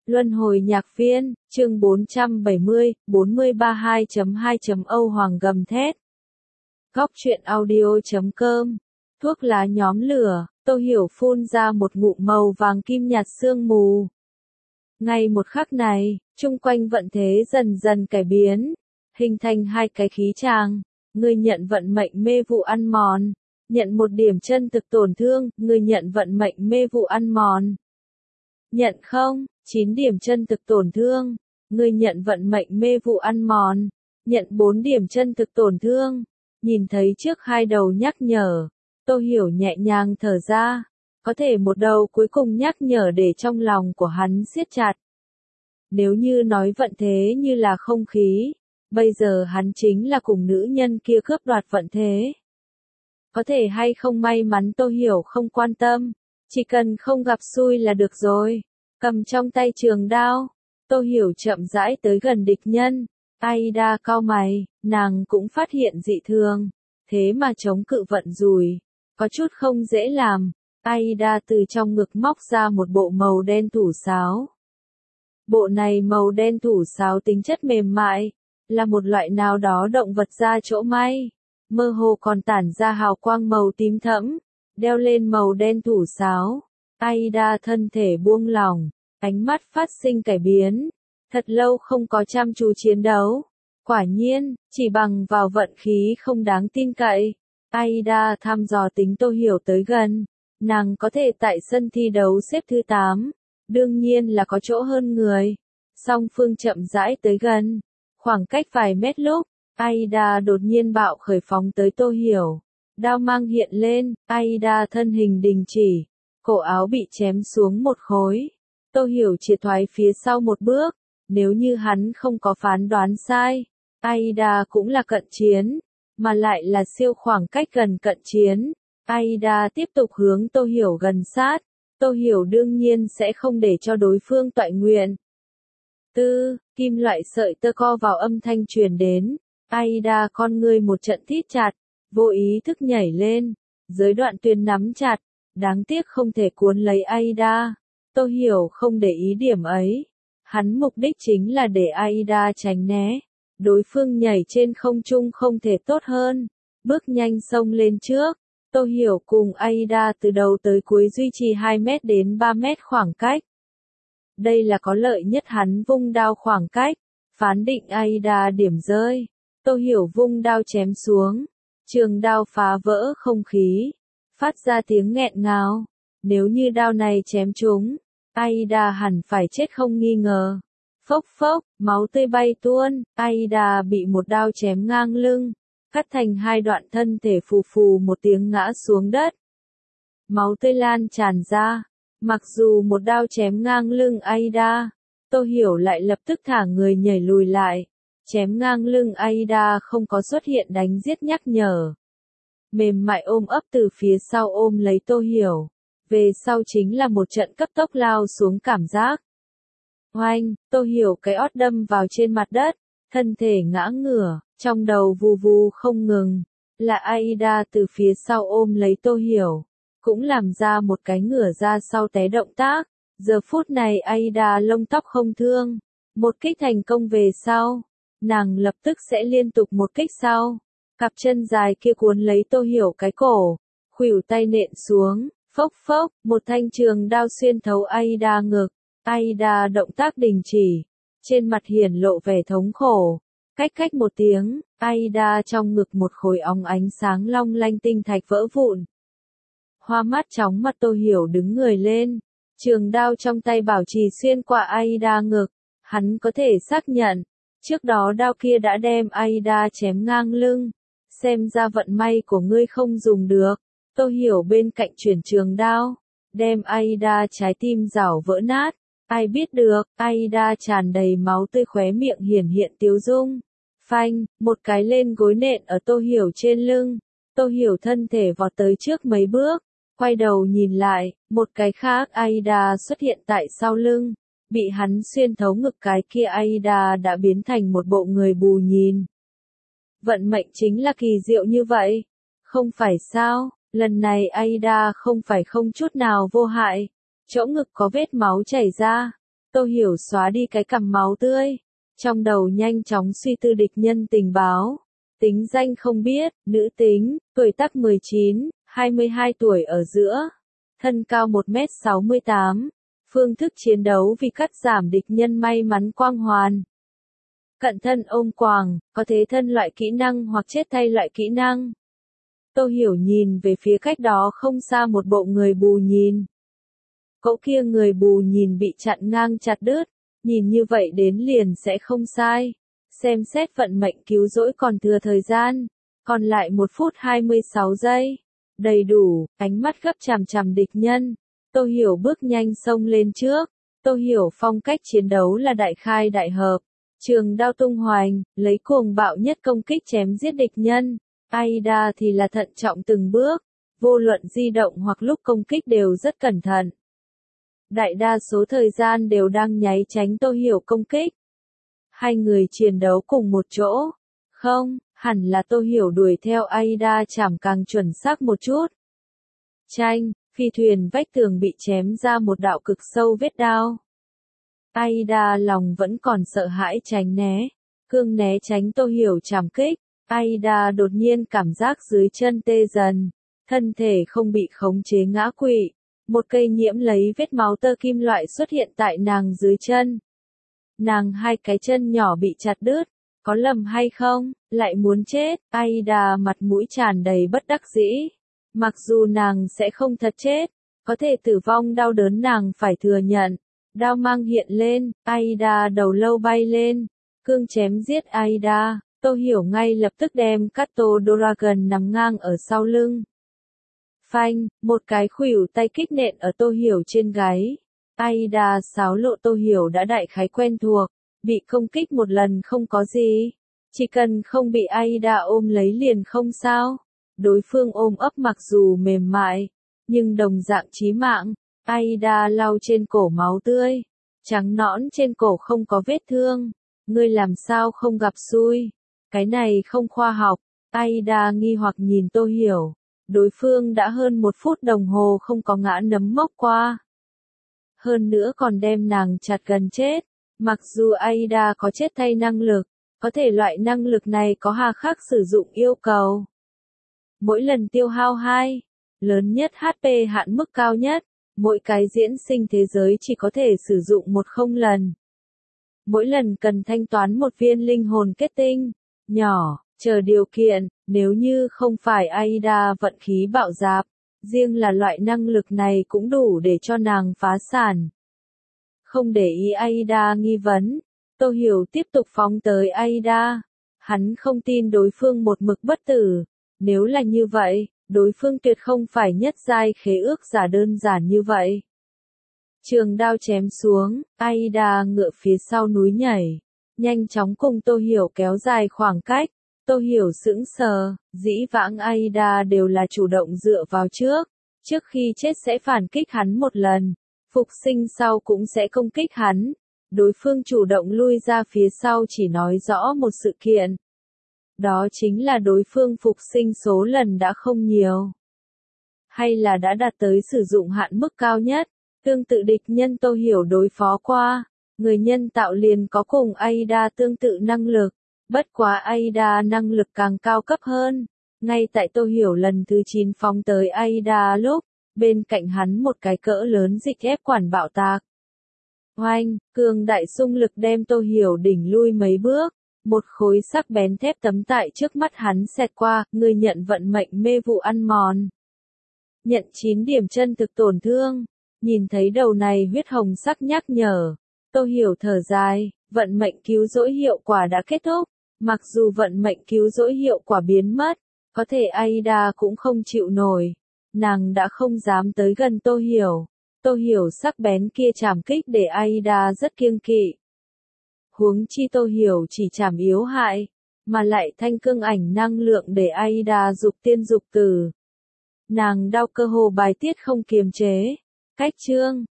Luân hồi nhạc viên, chương 470, 4032.2. Âu Hoàng gầm thét. Góc truyện audio.com. Thuốc lá nhóm lửa, Tô Hiểu phun ra một ngụm màu vàng kim nhạt sương mù. Ngay một khắc này, chung quanh vận thế dần dần cải biến, hình thành hai cái khí tràng. Người nhận vận mệnh mê vụ ăn mòn, nhận một điểm chân thực tổn thương, người nhận vận mệnh mê vụ ăn mòn. Nhận không, 9 điểm chân thực tổn thương, người nhận vận mệnh mê vụ ăn mòn, nhận 4 điểm chân thực tổn thương. Nhìn thấy trước hai đầu nhắc nhở, Tô Hiểu nhẹ nhàng thở ra, có thể một đầu cuối cùng nhắc nhở để trong lòng của hắn siết chặt. Nếu như nói vận thế như là không khí, bây giờ hắn chính là cùng nữ nhân kia cướp đoạt vận thế. Có thể hay không may mắn Tô Hiểu không quan tâm, chỉ cần không gặp xui là được rồi. Cầm trong tay trường đao, Tô Hiểu chậm rãi tới gần địch nhân. Aida cau mày, nàng cũng phát hiện dị thường, thế mà chống cự vận rùi, có chút không dễ làm. Aida từ trong ngực móc ra một bộ màu đen thủ sáo. Bộ này màu đen thủ sáo tính chất mềm mại, là một loại nào đó động vật ra chỗ may, mơ hồ còn tản ra hào quang màu tím thẫm, đeo lên màu đen thủ sáo. Aida thân thể buông lỏng, ánh mắt phát sinh cải biến, thật lâu không có chăm chú chiến đấu. Quả nhiên, chỉ bằng vào vận khí không đáng tin cậy. Aida thăm dò tính Tô Hiểu tới gần, nàng có thể tại sân thi đấu xếp thứ 8, đương nhiên là có chỗ hơn người. Song phương chậm rãi tới gần, khoảng cách vài mét lúc, Aida đột nhiên bạo khởi phóng tới Tô Hiểu. Đao mang hiện lên, Aida thân hình đình chỉ, cổ áo bị chém xuống một khối. Tô Hiểu triệt thoái phía sau một bước, nếu như hắn không có phán đoán sai, Aida cũng là cận chiến, mà lại là siêu khoảng cách gần cận chiến. Aida tiếp tục hướng Tô Hiểu gần sát, Tô Hiểu đương nhiên sẽ không để cho đối phương toại nguyện. Kim loại sợi tơ co vào âm thanh truyền đến, Aida con ngươi một trận thít chặt, vô ý thức nhảy lên, dưới đoạn tuyên nắm chặt, đáng tiếc không thể cuốn lấy Aida. Tô Hiểu không để ý điểm ấy, hắn mục đích chính là để Aida tránh né, đối phương nhảy trên không trung không thể tốt hơn, bước nhanh xông lên trước. Tô Hiểu cùng Aida từ đầu tới cuối duy trì 2 mét đến 3 mét khoảng cách. Đây là có lợi nhất hắn vung đao khoảng cách, phán định Aida điểm rơi. Tô Hiểu vung đao chém xuống, trường đao phá vỡ không khí, phát ra tiếng nghẹn ngào. Nếu như đao này chém trúng, Aida hẳn phải chết không nghi ngờ. Phốc phốc, máu tươi bay tuôn, Aida bị một đao chém ngang lưng, cắt thành hai đoạn, thân thể phù phù một tiếng ngã xuống đất. Máu tươi lan tràn ra, mặc dù một đao chém ngang lưng Aida, Tô Hiểu lại lập tức thả người nhảy lùi lại. Chém ngang lưng Aida không có xuất hiện đánh giết nhắc nhở. Mềm mại ôm ấp từ phía sau ôm lấy Tô Hiểu. Về sau chính là một trận cấp tốc lao xuống cảm giác. Oanh, Tô Hiểu cái ót đâm vào trên mặt đất, thân thể ngã ngửa, trong đầu vù vù không ngừng. Là Aida từ phía sau ôm lấy Tô Hiểu, cũng làm ra một cái ngửa ra sau té động tác. Giờ phút này Aida lông tóc không thương, một kích thành công về sau, nàng lập tức sẽ liên tục một kích sau. Cặp chân dài kia cuốn lấy Tô Hiểu cái cổ, khuỷu tay nện xuống, phốc phốc, một thanh trường đao xuyên thấu Aida ngực. Aida động tác đình chỉ, trên mặt hiển lộ vẻ thống khổ. Cách một tiếng, Aida trong ngực một khối óng ánh sáng long lanh tinh thạch vỡ vụn. Hoa mắt chóng mặt Tô Hiểu đứng người lên, trường đao trong tay bảo trì xuyên qua Aida ngực. Hắn có thể xác nhận, trước đó đao kia đã đem Aida chém ngang lưng. Xem ra vận may của ngươi không dùng được. Tô Hiểu bên cạnh chuyển trường đao, đem Aida trái tim rảo vỡ nát. Ai biết được, Aida tràn đầy máu tươi, khóe miệng hiển hiện tiếu dung. Phanh, một cái lên gối nện ở Tô Hiểu trên lưng. Tô Hiểu thân thể vọt tới trước mấy bước, quay đầu nhìn lại, một cái khác Aida xuất hiện tại sau lưng. Bị hắn xuyên thấu ngực cái kia Aida đã biến thành một bộ người bù nhìn. Vận mệnh chính là kỳ diệu như vậy. Không phải sao, lần này Aida không phải không chút nào vô hại. Chỗ ngực có vết máu chảy ra. Tô Hiểu xóa đi cái cằm máu tươi. Trong đầu nhanh chóng suy tư địch nhân tình báo. Tính danh không biết, nữ tính, tuổi tác 19, 22 tuổi ở giữa. Thân cao 1m68. Phương thức chiến đấu vì cắt giảm địch nhân may mắn quang hoàn. Cận thân ôm quàng, có thế thân loại kỹ năng hoặc chết thay loại kỹ năng. Tô Hiểu nhìn về phía cách đó không xa một bộ người bù nhìn. Cậu kia người bù nhìn bị chặn ngang chặt đứt, nhìn như vậy đến liền sẽ không sai. Xem xét vận mệnh cứu rỗi còn thừa thời gian, còn lại 1 phút 26 giây. Đầy đủ, ánh mắt gấp chằm chằm địch nhân. Tô Hiểu bước nhanh xông lên trước. Tô Hiểu phong cách chiến đấu là đại khai đại hợp. Trường đao tung hoành, lấy cuồng bạo nhất công kích chém giết địch nhân. Aida thì là thận trọng từng bước, vô luận di động hoặc lúc công kích đều rất cẩn thận. Đại đa số thời gian đều đang nháy tránh Tô Hiểu công kích. Hai người chiến đấu cùng một chỗ. Không, hẳn là Tô Hiểu đuổi theo Aida chảm càng chuẩn xác một chút. Chanh, phi thuyền vách tường bị chém ra một đạo cực sâu vết đao. Aida lòng vẫn còn sợ hãi tránh né. Cương né tránh Tô Hiểu chảm kích. Aida đột nhiên cảm giác dưới chân tê dần. Thân thể không bị khống chế ngã quỵ. Một cây nhiễm lấy vết máu tơ kim loại xuất hiện tại nàng dưới chân. Nàng hai cái chân nhỏ bị chặt đứt. Có lầm hay không, lại muốn chết. Aida mặt mũi tràn đầy bất đắc dĩ. Mặc dù nàng sẽ không thật chết, có thể tử vong đau đớn nàng phải thừa nhận. Đao mang hiện lên, Aida đầu lâu bay lên. Cương chém giết Aida, Tô Hiểu ngay lập tức đem Kato Dragon nằm ngang ở sau lưng. Phanh, một cái khuỷu tay kích nện ở Tô Hiểu trên gáy. Aida xáo lộ Tô Hiểu đã đại khái quen thuộc, bị công kích một lần không có gì. Chỉ cần không bị Aida ôm lấy liền không sao. Đối phương ôm ấp mặc dù mềm mại, nhưng đồng dạng chí mạng. Aida lau trên cổ máu tươi, trắng nõn trên cổ không có vết thương. Ngươi làm sao không gặp xui? Cái này không khoa học. Aida nghi hoặc nhìn Tô Hiểu. Đối phương đã hơn 1 phút đồng hồ không có ngã nấm mốc qua. Hơn nữa còn đem nàng chặt gần chết. Mặc dù Aida có chết thay năng lực, có thể loại năng lực này có hà khắc sử dụng yêu cầu. Mỗi lần tiêu hao 2, lớn nhất HP hạn mức cao nhất, mỗi cái diễn sinh thế giới chỉ có thể sử dụng 10 lần. Mỗi lần cần thanh toán 1 viên linh hồn kết tinh, nhỏ, chờ điều kiện, nếu như không phải Aida vận khí bạo dạp, riêng là loại năng lực này cũng đủ để cho nàng phá sản. Không để ý Aida nghi vấn, Tô Hiểu tiếp tục phóng tới Aida. Hắn không tin đối phương một mực bất tử. Nếu là như vậy, đối phương tuyệt không phải nhất giai khế ước giả đơn giản như vậy. Trường đao chém xuống, Aida ngựa phía sau núi nhảy, nhanh chóng cùng Tô Hiểu kéo dài khoảng cách. Tô Hiểu sững sờ, dĩ vãng Aida đều là chủ động dựa vào trước khi chết sẽ phản kích hắn một lần, phục sinh sau cũng sẽ công kích hắn. Đối phương chủ động lui ra phía sau chỉ nói rõ một sự kiện. Đó chính là đối phương phục sinh số lần đã không nhiều. Hay là đã đạt tới sử dụng hạn mức cao nhất. Tương tự địch nhân Tô Hiểu đối phó qua. Người nhân tạo liền có cùng Aida tương tự năng lực. Bất quá Aida năng lực càng cao cấp hơn. Ngay tại Tô Hiểu lần thứ 9 phóng tới Aida lúc, bên cạnh hắn một cái cỡ lớn dịch ép quản bạo tạc. Oanh, cường đại xung lực đem Tô Hiểu đỉnh lui mấy bước. Một khối sắc bén thép tấm tại trước mắt hắn xẹt qua, người nhận vận mệnh mê vụ ăn mòn. Nhận 9 điểm chân thực tổn thương. Nhìn thấy đầu này huyết hồng sắc nhắc nhở. Tô Hiểu thở dài, vận mệnh cứu rỗi hiệu quả đã kết thúc. Mặc dù vận mệnh cứu rỗi hiệu quả biến mất, có thể Aida cũng không chịu nổi. Nàng đã không dám tới gần Tô Hiểu. Tô Hiểu sắc bén kia chảm kích để Aida rất kiêng kỵ. Huống chi Tô Hiểu chỉ chảm yếu hại, mà lại thanh cương ảnh năng lượng để Aida dục tiên dục tử. Nàng đau cơ hồ bài tiết không kiềm chế. Cách chương